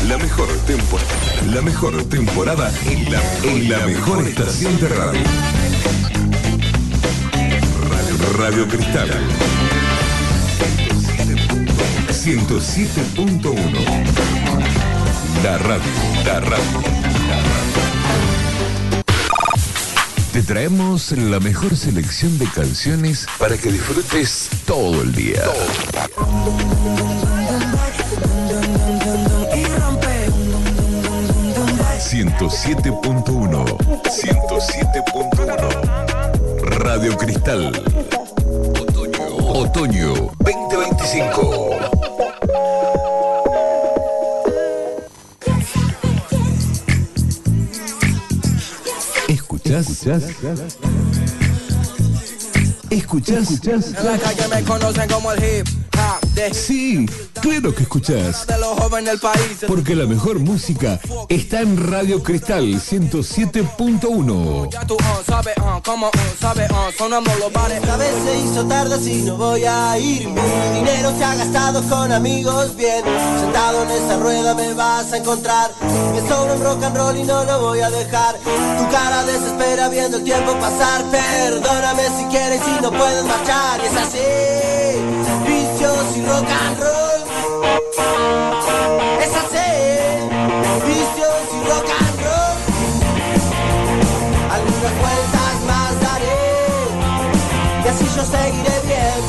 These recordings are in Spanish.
La mejor temporada en la mejor estación de radio. Radio Cristal 107.1. La radio. Te traemos la mejor selección de canciones para que disfrutes todo el día. 107.1. Radio Cristal. Otoño 2025. ¿Escuchás? En la calle me conocen como el hip hop de... Sí, claro que escuchás. De los jóvenes del país. Porque la mejor música está en Radio Cristal 107.1. Ya tú sabes, como sabes, sonamos los bares. Esta vez se hizo tarde así no voy a ir. Mi dinero se ha gastado con amigos bien. Sentado en esa rueda me vas a encontrar. Me sobra un rock and roll y no lo voy a dejar. Tu cara desespera viendo el tiempo pasar. Perdóname si quieres y no puedes marchar. Y es así, vicios y rock and roll. Es así, vicios y rock and roll. Algunas vueltas más daré y así yo seguiré bien.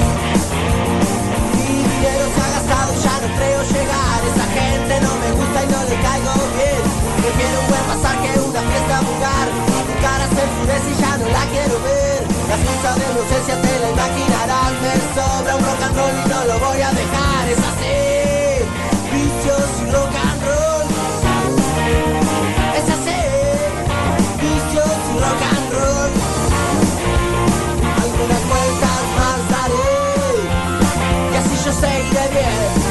Mi dinero se ha gastado, ya no creo llegar. Esa gente no me gusta y no le caigo bien. Prefiero un buen pasar que una fiesta vulgar. Tu cara se enfurece y ya no la quiero ver. La fiesta de inocencia te la imaginarás. Me sobra un rock and roll y no lo voy a dejar. Es así, vicios y rock and roll. Es así, vicios y rock and roll. Algunas vueltas más daré y así yo seguiré bien.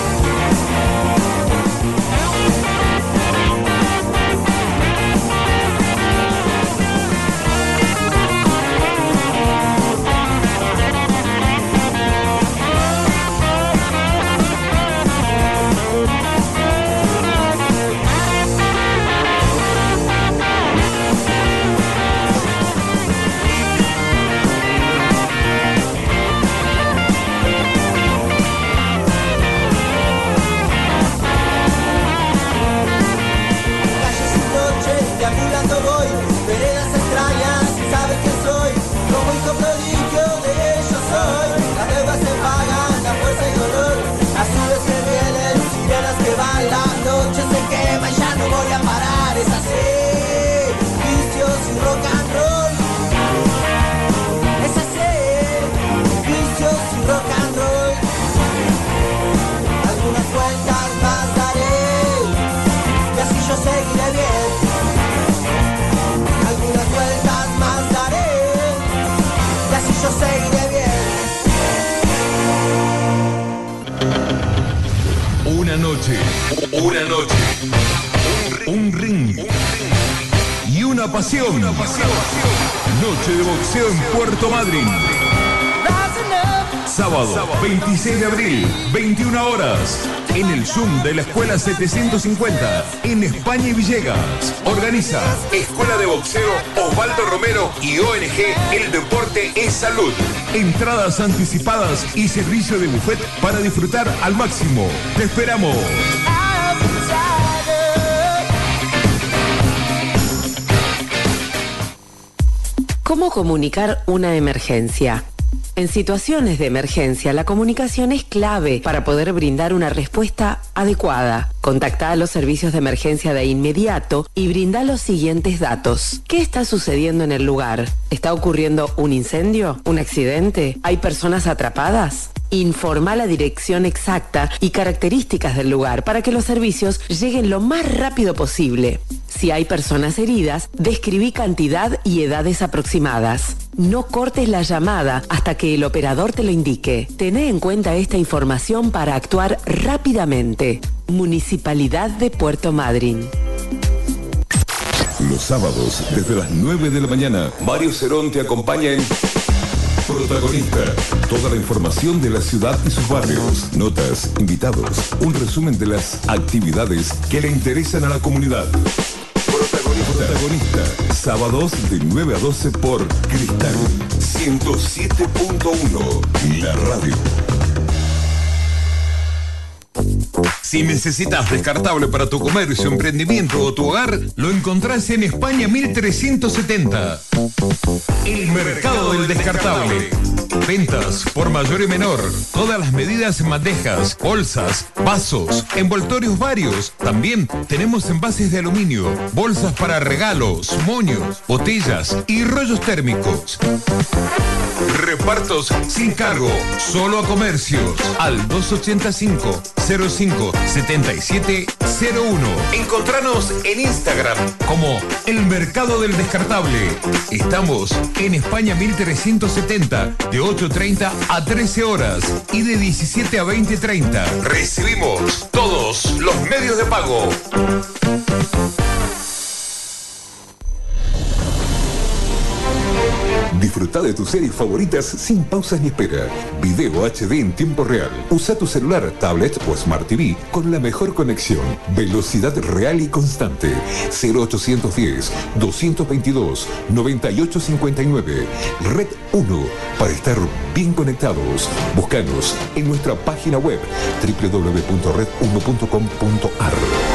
Deambulando voy, veredas extrañas, saben quién soy, como hijo prodigio de ellos soy. Las deudas se pagan, la fuerza y dolor, azules que vienen, sirenas que van, la noche se quema y ya no voy a parar. Es así, vicios y rock and roll. Es así, vicios y rock and roll. Algunas vueltas más daré y así yo seguiré bien. Algunas vueltas más daré y así yo seguiré bien. Una noche, un ring y una pasión. Noche de boxeo en Puerto Madryn. Sábado 26 de abril, 21 horas, en el Zoom de la Escuela 750, en España y Villegas. Organiza Escuela de Boxeo Osvaldo Romero y ONG El Deporte es Salud. Entradas anticipadas y servicio de buffet para disfrutar al máximo. ¡Te esperamos! ¿Cómo comunicar una emergencia? En situaciones de emergencia, la comunicación es clave para poder brindar una respuesta adecuada. Contacta a los servicios de emergencia de inmediato y brinda los siguientes datos. ¿Qué está sucediendo en el lugar? ¿Está ocurriendo un incendio? ¿Un accidente? ¿Hay personas atrapadas? Informa la dirección exacta y características del lugar para que los servicios lleguen lo más rápido posible. Si hay personas heridas, describí cantidad y edades aproximadas. No cortes la llamada hasta que el operador te lo indique. Tené en cuenta esta información para actuar rápidamente. Municipalidad de Puerto Madryn. Los sábados, desde las 9 de la mañana, Mario Cerón te acompaña en Protagonista. Toda la información de la ciudad y sus barrios. Notas, invitados. Un resumen de las actividades que le interesan a la comunidad. Protagonista. Sábados de 9 a 12 por Cristal 107.1. La radio. Si necesitas descartable para tu comercio, emprendimiento o tu hogar, lo encontrás en España 1370. El mercado del descartable. Ventas por mayor y menor. Todas las medidas en bandejas, bolsas, vasos, envoltorios varios. También tenemos envases de aluminio, bolsas para regalos, moños, botellas y rollos térmicos. Repartos sin cargo, solo a comercios. Al 285 05 77 01. Encontranos en Instagram como El Mercado del Descartable. Estamos en España 1370, de 8:30 a 13 horas y de 17 a 20:30. Recibimos todos los medios de pago. Disfruta de tus series favoritas sin pausas ni espera. Video HD en tiempo real. Usa tu celular, tablet o Smart TV con la mejor conexión. Velocidad real y constante. 0810-222-9859. Red 1. Para estar bien conectados. Búscanos en nuestra página web www.red1.com.ar.